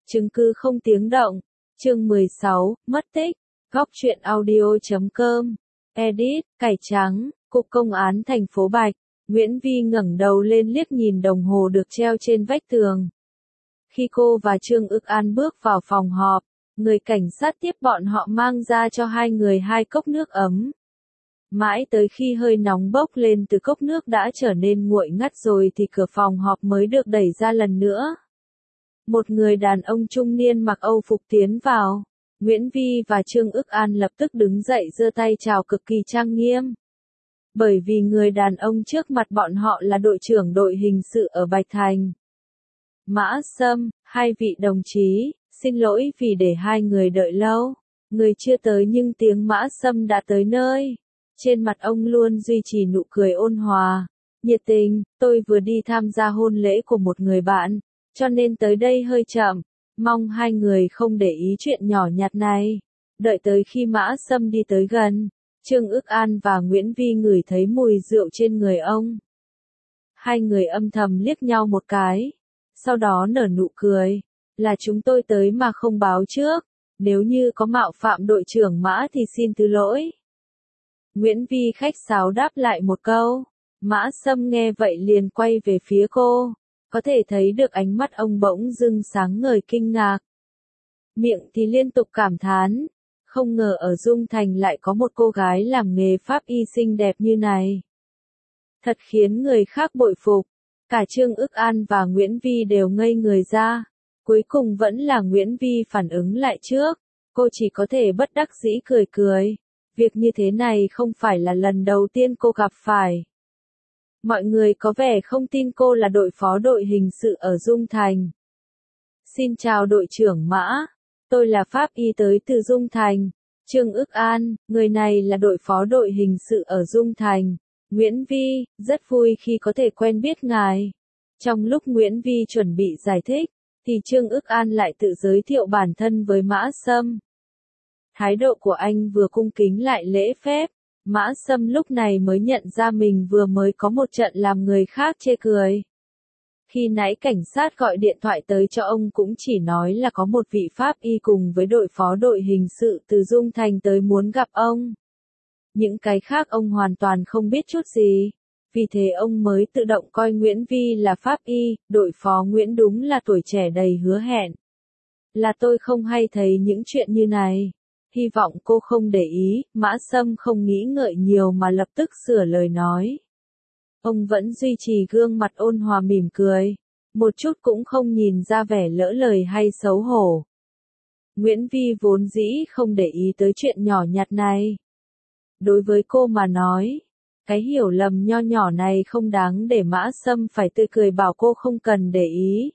Chứng cứ không tiếng động. Chương 16, mất tích. Góc truyện audio.com. Edit, cải trắng, Cục Công án thành phố Bạch. Nguyễn Vi ngẩng đầu lên liếc nhìn đồng hồ được treo trên vách tường. Khi cô và Trương Ức An bước vào phòng họp, người cảnh sát tiếp bọn họ mang ra cho hai người 2 cốc nước ấm. Mãi tới khi hơi nóng bốc lên từ cốc nước đã trở nên nguội ngắt rồi thì cửa phòng họp mới được đẩy ra lần nữa. Một người đàn ông trung niên mặc Âu phục tiến vào. Nguyễn Vi và Trương Ức An lập tức đứng dậy giơ tay chào cực kỳ trang nghiêm. Bởi vì người đàn ông trước mặt bọn họ là đội trưởng đội hình sự ở Bạch Thành. Mã Sâm, 2 vị đồng chí, xin lỗi vì để hai người đợi lâu. Người chưa tới nhưng tiếng Mã Sâm đã tới nơi. Trên mặt ông luôn duy trì nụ cười ôn hòa, nhiệt tình. Tôi vừa đi tham gia hôn lễ của một người bạn, cho nên tới đây hơi chậm. Mong hai người không để ý chuyện nhỏ nhặt này. Đợi tới khi Mã Sâm đi tới gần, Trương Ức An và Nguyễn Vi ngửi thấy mùi rượu trên người ông. Hai người âm thầm liếc nhau một cái, sau đó nở nụ cười. Là chúng tôi tới mà không báo trước, nếu như có mạo phạm đội trưởng Mã thì xin thứ lỗi. Nguyễn Vi khách sáo đáp lại một câu. Mã Sâm nghe vậy liền quay về phía cô, có thể thấy được ánh mắt ông bỗng dưng sáng ngời kinh ngạc. Miệng thì liên tục cảm thán, không ngờ ở Dung Thành lại có một cô gái làm nghề pháp y xinh đẹp như này. Thật khiến người khác bội phục. Cả Trương Ức An và Nguyễn Vi đều ngây người ra. Cuối cùng vẫn là Nguyễn Vi phản ứng lại trước. Cô chỉ có thể bất đắc dĩ cười cười. Việc như thế này không phải là lần đầu tiên cô gặp phải. Mọi người có vẻ không tin cô là đội phó đội hình sự ở Dung Thành. Xin chào đội trưởng Mã. Tôi là pháp y tới từ Dung Thành. Trương Ức An, người này là đội phó đội hình sự ở Dung Thành. Nguyễn Vi, rất vui khi có thể quen biết ngài. Trong lúc Nguyễn Vi chuẩn bị giải thích, thì Trương Ức An lại tự giới thiệu bản thân với Mã Sâm. Thái độ của anh vừa cung kính lại lễ phép. Mã Sâm lúc này mới nhận ra mình vừa mới có một trận làm người khác chê cười. Khi nãy cảnh sát gọi điện thoại tới cho ông cũng chỉ nói là có một vị pháp y cùng với đội phó đội hình sự từ Dung Thành tới muốn gặp ông. Những cái khác ông hoàn toàn không biết chút gì. Vì thế ông mới tự động coi Nguyễn Vi là pháp y, đội phó Nguyễn đúng là tuổi trẻ đầy hứa hẹn. Là tôi không hay thấy những chuyện như này. Hy vọng cô không để ý. Mã Sâm không nghĩ ngợi nhiều mà lập tức sửa lời nói. Ông vẫn duy trì gương mặt ôn hòa mỉm cười, một chút cũng không nhìn ra vẻ lỡ lời hay xấu hổ. Nguyễn Vi vốn dĩ không để ý tới chuyện nhỏ nhặt này. Đối với cô mà nói, cái hiểu lầm nho nhỏ này không đáng để Mã Sâm phải tươi cười bảo cô không cần để ý.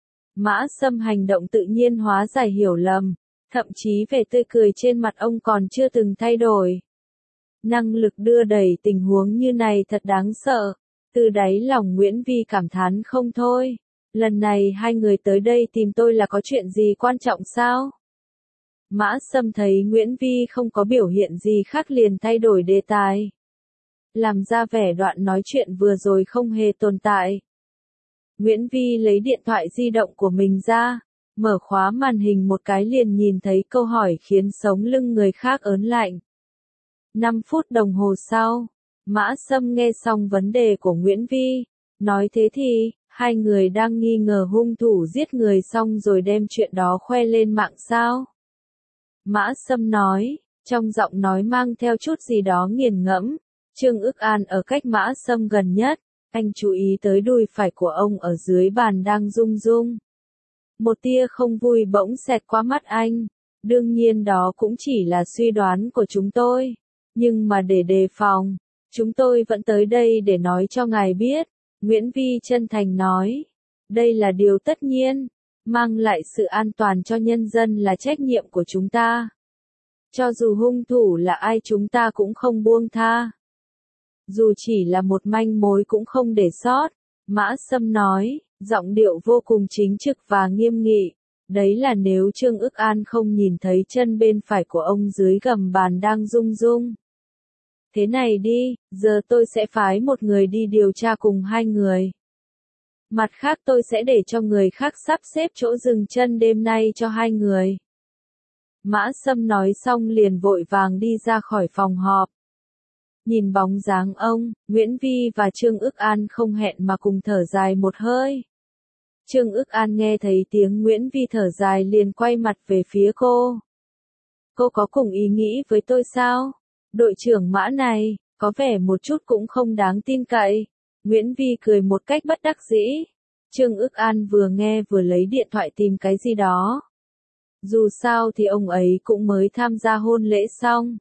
Mã Sâm hành động tự nhiên hóa giải hiểu lầm, thậm chí vẻ tươi cười trên mặt ông còn chưa từng thay đổi. Năng lực đưa đẩy tình huống như này thật đáng sợ. Từ đáy lòng Nguyễn Vi cảm thán không thôi. Lần này hai người tới đây tìm tôi là có chuyện gì quan trọng sao? Mã Sâm thấy Nguyễn Vi không có biểu hiện gì khác liền thay đổi đề tài. Làm ra vẻ đoạn nói chuyện vừa rồi không hề tồn tại. Nguyễn Vi lấy điện thoại di động của mình ra, mở khóa màn hình một cái liền nhìn thấy câu hỏi khiến sống lưng người khác ớn lạnh. 5 phút đồng hồ sau, Mã Sâm nghe xong vấn đề của Nguyễn Vi, nói thế thì, hai người đang nghi ngờ hung thủ giết người xong rồi đem chuyện đó khoe lên mạng sao? Mã Sâm nói, trong giọng nói mang theo chút gì đó nghiền ngẫm. Trương Ức An ở cách Mã Sâm gần nhất, anh chú ý tới đùi phải của ông ở dưới bàn đang rung rung. Một tia không vui bỗng xẹt qua mắt anh. Đương nhiên đó cũng chỉ là suy đoán của chúng tôi. Nhưng mà để đề phòng, chúng tôi vẫn tới đây để nói cho ngài biết. Nguyễn Vi chân thành nói. Đây là điều tất nhiên. Mang lại sự an toàn cho nhân dân là trách nhiệm của chúng ta. Cho dù hung thủ là ai chúng ta cũng không buông tha. Dù chỉ là một manh mối cũng không để sót. Mã Sâm nói, giọng điệu vô cùng chính trực và nghiêm nghị. Đấy là nếu Trương Ức An không nhìn thấy chân bên phải của ông dưới gầm bàn đang rung rung. Thế này đi, giờ tôi sẽ phái một người đi điều tra cùng hai người. Mặt khác tôi sẽ để cho người khác sắp xếp chỗ dừng chân đêm nay cho hai người. Mã Sâm nói xong liền vội vàng đi ra khỏi phòng họp. Nhìn bóng dáng ông, Nguyễn Vi và Trương Ức An không hẹn mà cùng thở dài một hơi. Trương Ức An nghe thấy tiếng Nguyễn Vi thở dài liền quay mặt về phía cô. Cô có cùng ý nghĩ với tôi sao? Đội trưởng Mã này, có vẻ một chút cũng không đáng tin cậy. Nguyễn Vi cười một cách bất đắc dĩ. Trương Ức An vừa nghe vừa lấy điện thoại tìm cái gì đó. Dù sao thì ông ấy cũng mới tham gia hôn lễ xong.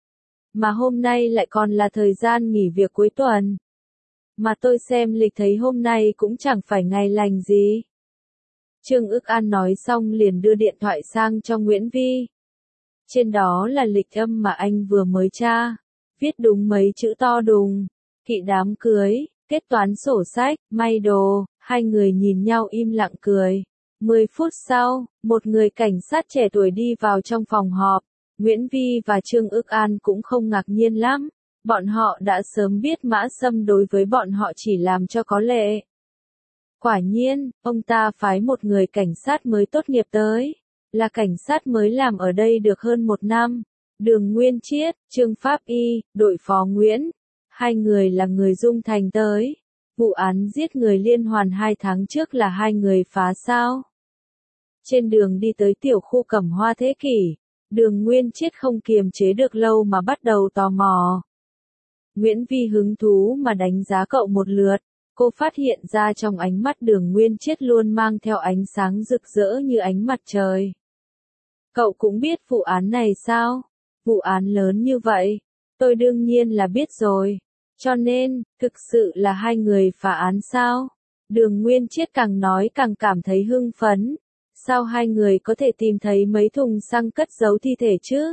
Mà hôm nay lại còn là thời gian nghỉ việc cuối tuần. Mà tôi xem lịch thấy hôm nay cũng chẳng phải ngày lành gì. Trương Ức An nói xong liền đưa điện thoại sang cho Nguyễn Vi. Trên đó là lịch âm mà anh vừa mới tra. Viết đúng mấy chữ to đùng. Kỵ đám cưới, kết toán sổ sách, may đồ. Hai người nhìn nhau im lặng cười. 10 phút sau, một người cảnh sát trẻ tuổi đi vào trong phòng họp. Nguyễn Vi và Trương Ức An cũng không ngạc nhiên lắm. Bọn họ đã sớm biết Mã Sâm đối với bọn họ chỉ làm cho có lệ. Quả nhiên, ông ta phái một người cảnh sát mới tốt nghiệp tới. Là cảnh sát mới làm ở đây được hơn 1 năm. Đường Nguyên Chiết, Trương Pháp Y, đội phó Nguyễn. Hai người là người Dung Thành tới. Vụ án giết người liên hoàn 2 tháng trước là hai người phá sao. Trên đường đi tới tiểu khu Cẩm Hoa Thế Kỷ, Đường Nguyên Chiết không kiềm chế được lâu mà bắt đầu tò mò. Nguyễn Vi hứng thú mà đánh giá cậu một lượt, cô phát hiện ra trong ánh mắt Đường Nguyên Chiết luôn mang theo ánh sáng rực rỡ như ánh mặt trời. Cậu cũng biết vụ án này sao? Vụ án lớn như vậy, tôi đương nhiên là biết rồi. Cho nên, thực sự là hai người phá án sao? Đường Nguyên Chiết càng nói càng cảm thấy hưng phấn. Sao hai người có thể tìm thấy mấy thùng xăng cất giấu thi thể chứ?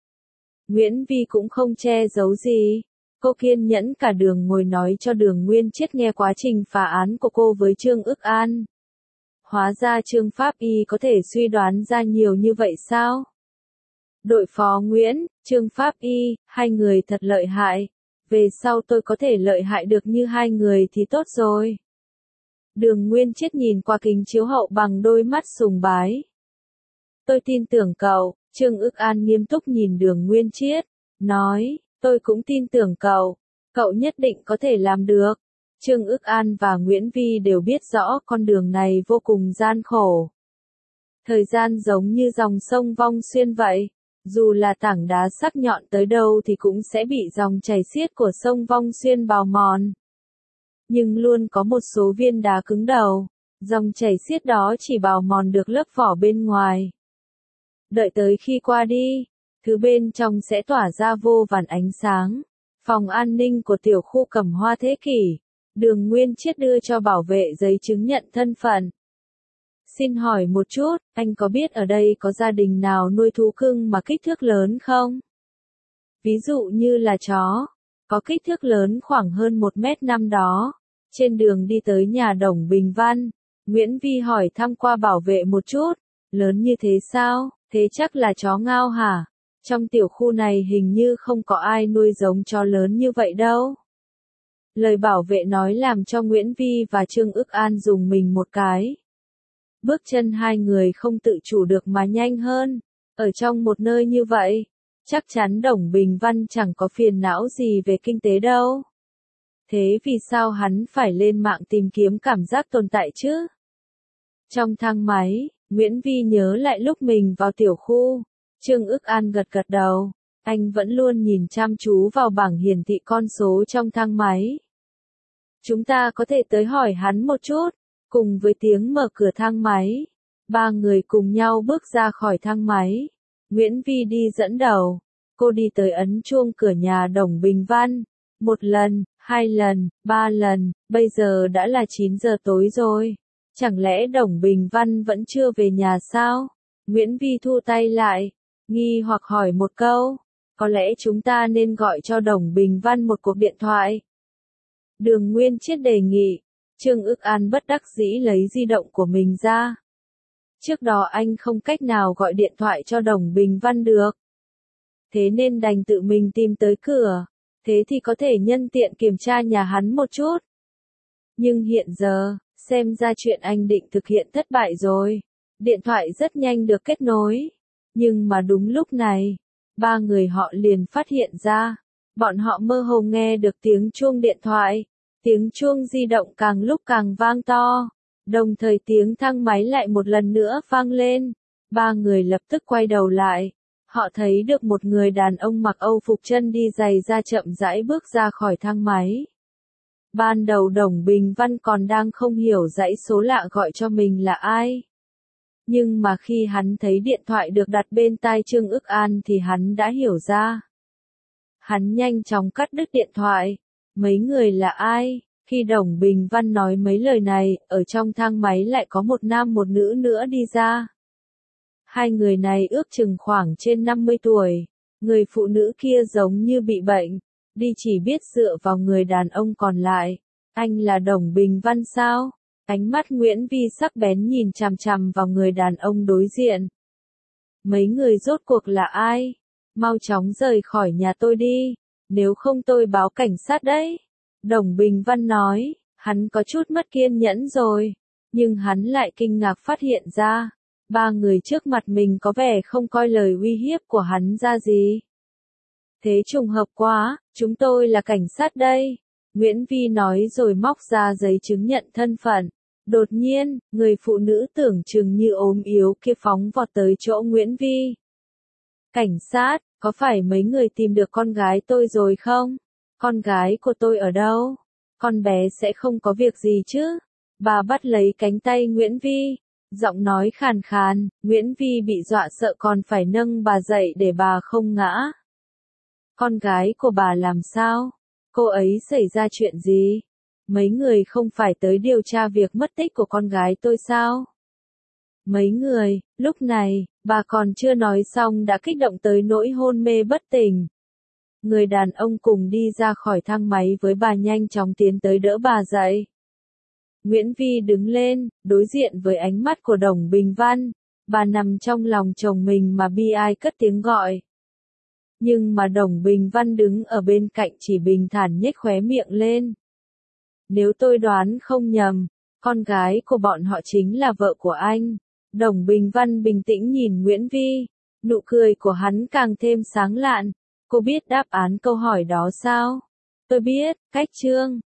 Nguyễn Vi cũng không che giấu gì. Cô kiên nhẫn cả đường ngồi nói cho Đường Nguyên Chiết nghe quá trình phá án của cô với Trương Ức An. Hóa ra Trương Pháp Y có thể suy đoán ra nhiều như vậy sao? Đội phó Nguyễn, Trương Pháp Y, hai người thật lợi hại. Về sau tôi có thể lợi hại được như hai người thì tốt rồi. Đường Nguyên Chiết nhìn qua kính chiếu hậu bằng đôi mắt sùng bái. Tôi tin tưởng cậu, Trương Ức An nghiêm túc nhìn Đường Nguyên Chiết, nói, tôi cũng tin tưởng cậu, cậu nhất định có thể làm được. Trương Ức An và Nguyễn Vi đều biết rõ con đường này vô cùng gian khổ. Thời gian giống như dòng sông Vong Xuyên vậy, dù là tảng đá sắc nhọn tới đâu thì cũng sẽ bị dòng chảy xiết của sông Vong Xuyên bào mòn. Nhưng luôn có một số viên đá cứng đầu, dòng chảy xiết đó chỉ bào mòn được lớp vỏ bên ngoài. Đợi tới khi qua đi, thứ bên trong sẽ tỏa ra vô vàn ánh sáng. Phòng an ninh của tiểu khu Cẩm Hoa Thế Kỷ, Đường Nguyên Chiết đưa cho bảo vệ giấy chứng nhận thân phận. Xin hỏi một chút, anh có biết ở đây có gia đình nào nuôi thú cưng mà kích thước lớn không? Ví dụ như là chó, có kích thước lớn khoảng hơn 1m5 đó. Trên đường đi tới nhà Đồng Bình Văn, Nguyễn Vi hỏi thăm qua bảo vệ một chút, lớn như thế sao, thế chắc là chó ngao hả? Trong tiểu khu này hình như không có ai nuôi giống chó lớn như vậy đâu. Lời bảo vệ nói làm cho Nguyễn Vi và Trương Ức An rùng mình một cái. Bước chân hai người không tự chủ được mà nhanh hơn. Ở trong một nơi như vậy, chắc chắn Đồng Bình Văn chẳng có phiền não gì về kinh tế đâu. Thế vì sao hắn phải lên mạng tìm kiếm cảm giác tồn tại chứ? Trong thang máy, Nguyễn Vi nhớ lại lúc mình vào tiểu khu. Trương Ức An gật gật đầu. Anh vẫn luôn nhìn chăm chú vào bảng hiển thị con số trong thang máy. Chúng ta có thể tới hỏi hắn một chút. Cùng với tiếng mở cửa thang máy, ba người cùng nhau bước ra khỏi thang máy. Nguyễn Vi đi dẫn đầu. Cô đi tới ấn chuông cửa nhà Đồng Bình Văn. 1 lần, 2 lần, 3 lần, bây giờ đã là 9 giờ tối rồi. Chẳng lẽ Đồng Bình Văn vẫn chưa về nhà sao? Nguyễn Vi thu tay lại, nghi hoặc hỏi một câu. Có lẽ chúng ta nên gọi cho Đồng Bình Văn một cuộc điện thoại. Đường Nguyên Chiết đề nghị. Trương Ức An bất đắc dĩ lấy di động của mình ra. Trước đó anh không cách nào gọi điện thoại cho Đồng Bình Văn được. Thế nên đành tự mình tìm tới cửa. Thế thì có thể nhân tiện kiểm tra nhà hắn một chút. Nhưng hiện giờ, Xem ra chuyện anh định thực hiện thất bại rồi. Điện thoại rất nhanh được kết nối. Nhưng mà đúng lúc này, ba người họ liền phát hiện ra. Bọn họ mơ hồ nghe được tiếng chuông điện thoại. Tiếng chuông di động càng lúc càng vang to. Đồng thời tiếng thang máy lại một lần nữa vang lên. Ba người lập tức quay đầu lại. Họ thấy được một người đàn ông mặc Âu phục chân đi giày da chậm rãi bước ra khỏi thang máy. Ban đầu Đồng Bình Văn còn đang không hiểu dãy số lạ gọi cho mình là ai. Nhưng mà khi hắn thấy điện thoại được đặt bên tai Trương Ức An thì hắn đã hiểu ra. Hắn nhanh chóng cắt đứt điện thoại. Mấy người là ai? Khi Đồng Bình Văn nói mấy lời này, ở trong thang máy lại có một nam một nữ nữa đi ra. Hai người này ước chừng khoảng trên 50 tuổi. Người phụ nữ kia giống như bị bệnh, đi chỉ biết dựa vào người đàn ông còn lại. Anh là Đồng Bình Văn sao? Ánh mắt Nguyễn Vi sắc bén nhìn chằm chằm vào người đàn ông đối diện. Mấy người rốt cuộc là ai? Mau chóng rời khỏi nhà tôi đi, nếu không tôi báo cảnh sát đấy. Đồng Bình Văn nói, hắn có chút mất kiên nhẫn rồi, nhưng hắn lại kinh ngạc phát hiện ra, ba người trước mặt mình có vẻ không coi lời uy hiếp của hắn ra gì. Thế trùng hợp quá, chúng tôi là cảnh sát đây. Nguyễn Vi nói rồi móc ra giấy chứng nhận thân phận. Đột nhiên, người phụ nữ tưởng chừng như ốm yếu kia phóng vọt tới chỗ Nguyễn Vi. Cảnh sát, có phải mấy người tìm được con gái tôi rồi không? Con gái của tôi ở đâu? Con bé sẽ không có việc gì chứ? Bà bắt lấy cánh tay Nguyễn Vi. Giọng nói khàn khàn, Nguyễn Vi bị dọa sợ còn phải nâng bà dậy để bà không ngã. Con gái của bà làm sao? Cô ấy xảy ra chuyện gì? Mấy người không phải tới điều tra việc mất tích của con gái tôi sao? Mấy người, lúc này, bà còn chưa nói xong đã kích động tới nỗi hôn mê bất tỉnh. Người đàn ông cùng đi ra khỏi thang máy với bà nhanh chóng tiến tới đỡ bà dậy. Nguyễn Vi đứng lên, đối diện với ánh mắt của Đồng Bình Văn. Bà nằm trong lòng chồng mình mà bi ai cất tiếng gọi. Nhưng mà Đồng Bình Văn đứng ở bên cạnh chỉ bình thản nhếch khóe miệng lên. Nếu tôi đoán không nhầm, con gái của bọn họ chính là vợ của anh. Đồng Bình Văn bình tĩnh nhìn Nguyễn Vi. Nụ cười của hắn càng thêm sáng lạn. Cô biết đáp án câu hỏi đó sao? Tôi biết, cách Trương.